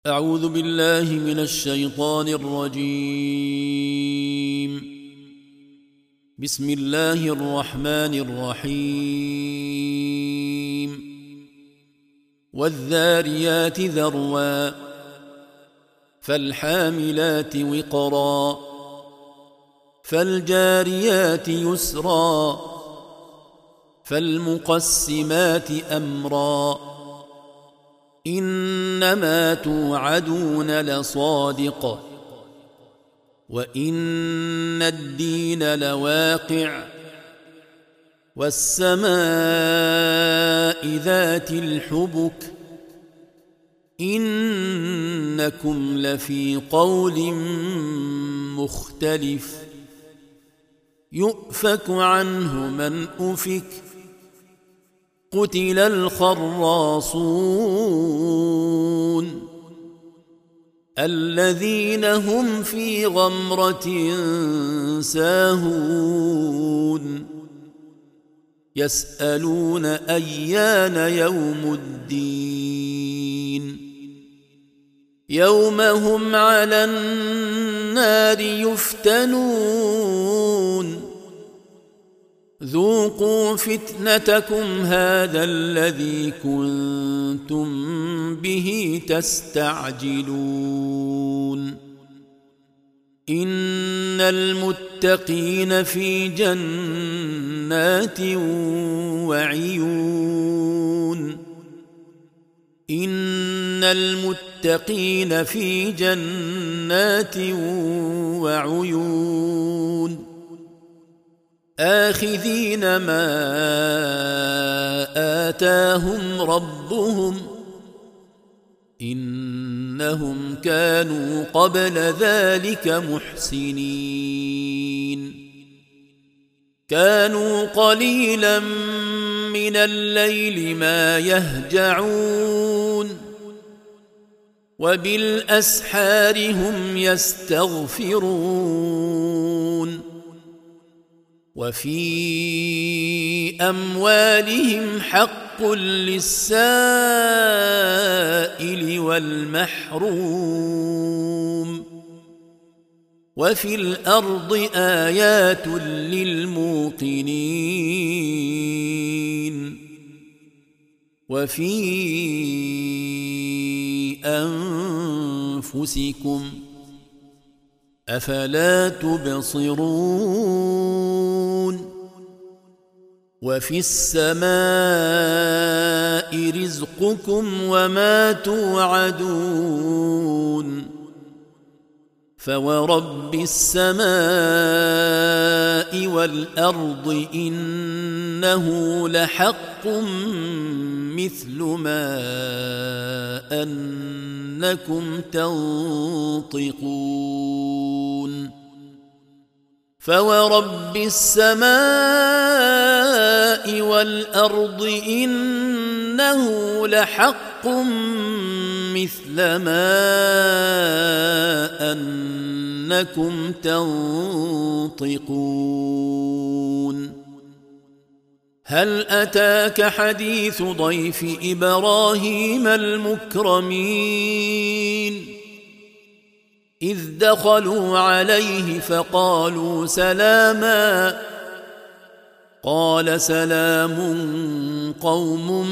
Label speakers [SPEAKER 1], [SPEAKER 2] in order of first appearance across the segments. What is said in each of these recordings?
[SPEAKER 1] أعوذ بالله من الشيطان الرجيم. بسم الله الرحمن الرحيم. والذاريات ذروا فالحاملات وقرا فالجاريات يسرا فالمقسمات أمرا إنما توعدون لصادق وإن الدين لواقع والسماء ذات الحبك إنكم لفي قول مختلف يؤفك عنه من أفك قتل الخراصون الذين هم في غمرة ساهون يسألون أيان يوم الدين يوم هم على النار يفتنون ذوقوا فتنتكم هذا الذي كنتم به تستعجلون إن المتقين في جنات وعيون إن المتقين في جنات وعيون آخذين ما آتاهم ربهم إنهم كانوا قبل ذلك محسنين كانوا قليلا من الليل ما يهجعون وبالأسحار هم يستغفرون وفي أموالهم حق للسائل والمحروم وفي الأرض آيات للموقنين وفي أنفسكم أفلا تبصرون وفي السماء رزقكم وما توعدون فورب السماء والأرض إنه لحق مثل ما أنكم تنطقون فورب السماء والأرض إنه لحق مثل ما أنكم تنطقون هل أتاك حديث ضيف إبراهيم المكرمين إذ دخلوا عليه فقالوا سلاما قال سلام قوم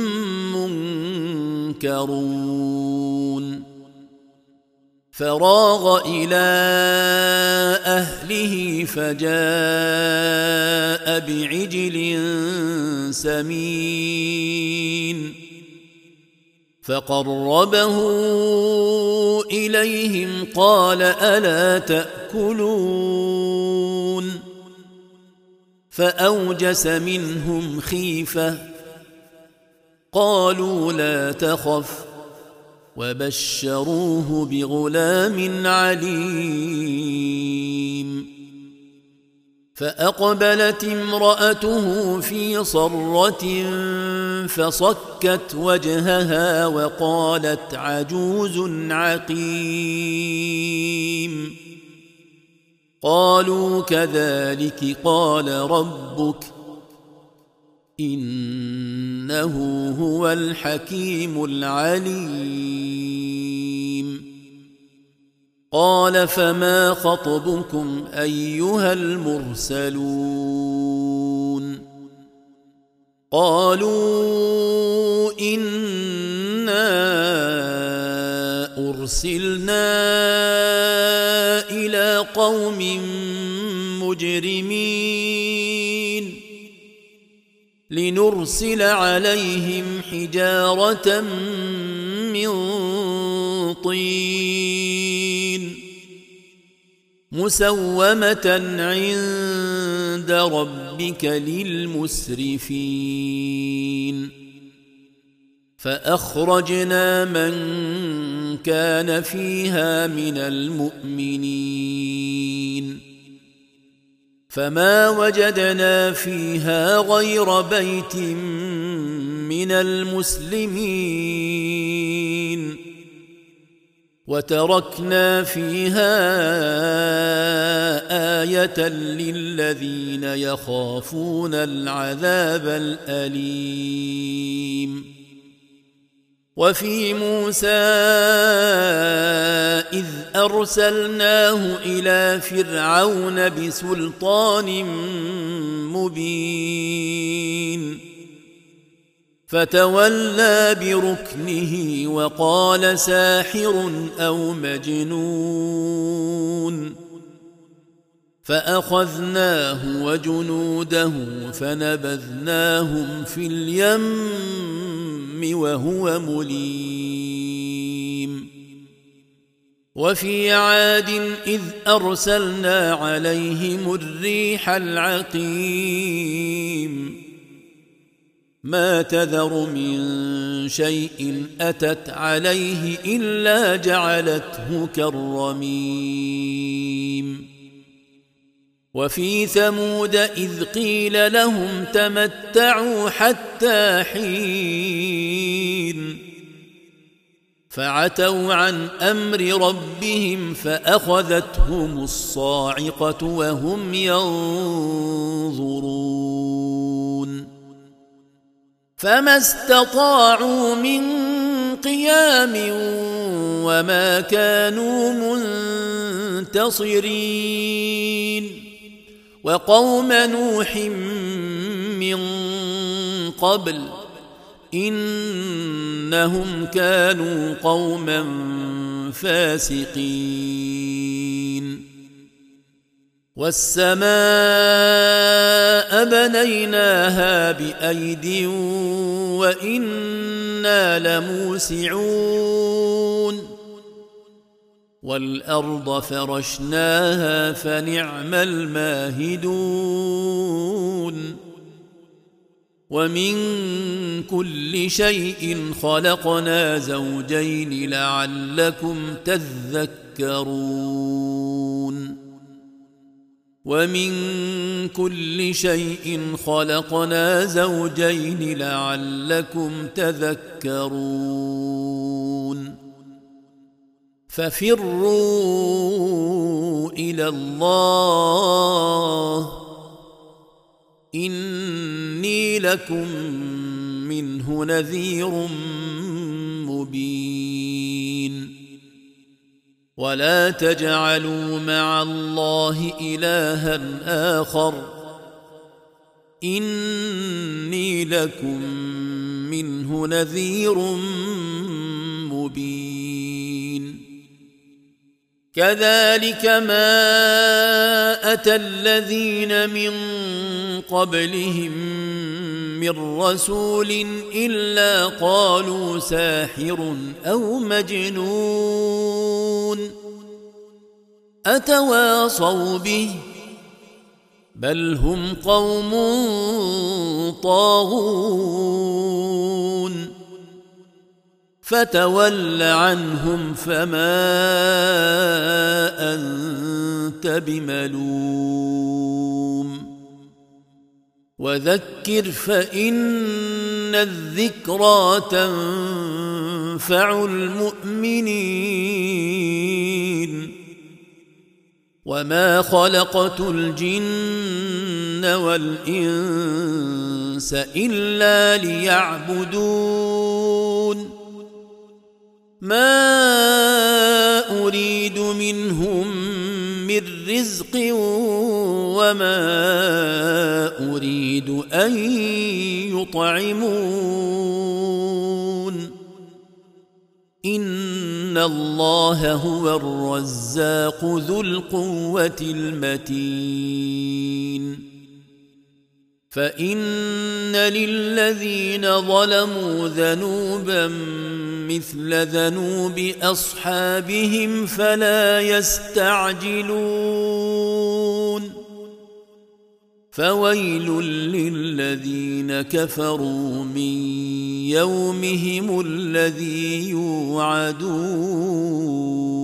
[SPEAKER 1] منكرون فراغ إلى أهله فجاء بعجل سمين فقربه إليهم قال ألا تأكلون فأوجس منهم خيفة قالوا لا تخف وبشروه بغلام عليم فأقبلت امرأته في صرة فصكت وجهها وقالت عجوز عقيم قالوا كذلك قال ربك إنه هو الحكيم العليم قال فما خطبكم أيها المرسلون قالوا إنا أرسلنا إلى قوم مجرمين لنرسل عليهم حجارة من طين مسومة عند ربك للمسرفين فأخرجنا من كان فيها من المؤمنين فما وجدنا فيها غير بيت من المسلمين وتركنا فيها آية للذين يخافون العذاب الأليم وفي موسى إذ أرسلناه إلى فرعون بسلطان مبين فتولى بركنه وقال ساحر أو مجنون فأخذناه وجنوده فنبذناهم في اليم وهو مليم وفي عاد إذ أرسلنا عليهم الريح العقيم ما تذر من شيء أتت عليه إلا جعلته كالرميم وفي ثمود إذ قيل لهم تمتعوا حتى حين فعتوا عن أمر ربهم فأخذتهم الصاعقة وهم ينظرون فما استطاعوا من قيام وما كانوا منتصرين وقوم نوح من قبل إنهم كانوا قوما فاسقين والسماء بنيناها بأيد وإنا لموسعون والأرض فرشناها فنعم الماهدون ومن كل شيء خلقنا زوجين لعلكم تذكرون ومن كل شيء خلقنا زوجين لعلكم تذكرون ففروا إلى الله إني لكم منه نذير مبين ولا تجعلوا مع الله إلها آخر إني لكم منه نذير مبين كذلك ما أتى الذين من قبلهم من رسول إلا قالوا ساحر أو مجنون أتواصوا به بل هم قوم طاغون فتول عنهم فما أنت بملوم وذكر فإن الذكرى تنفع المؤمنين وما خلقت الجن والإنس إلا ليعبدون ما أريد منهم من رزق وما أريد أن يطعمون إن الله هو الرزاق ذو القوة المتين فإن للذين ظلموا ذنوبا مثل ذنوب أصحابهم فلا يستعجلون فويل للذين كفروا من يومهم الذي يوعدون